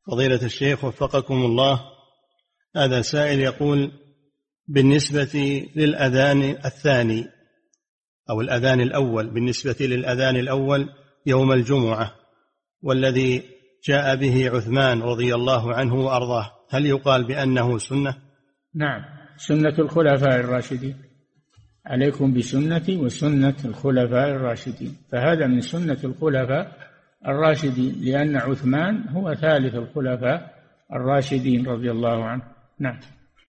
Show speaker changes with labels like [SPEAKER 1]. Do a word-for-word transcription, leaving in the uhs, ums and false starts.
[SPEAKER 1] فضيلة الشيخ وفقكم الله، هذا سائل يقول: بالنسبة للأذان الثاني أو الأذان الأول، بالنسبة للأذان الأول يوم الجمعة والذي جاء به عثمان رضي الله عنه وأرضاه، هل يقال بأنه سنة؟
[SPEAKER 2] نعم، سنة الخلفاء الراشدين، عليكم بسنتي وسنة الخلفاء الراشدين، فهذا من سنة الخلفاء الراشدين، لأن عثمان هو ثالث الخلفاء الراشدين رضي الله عنه. نعم.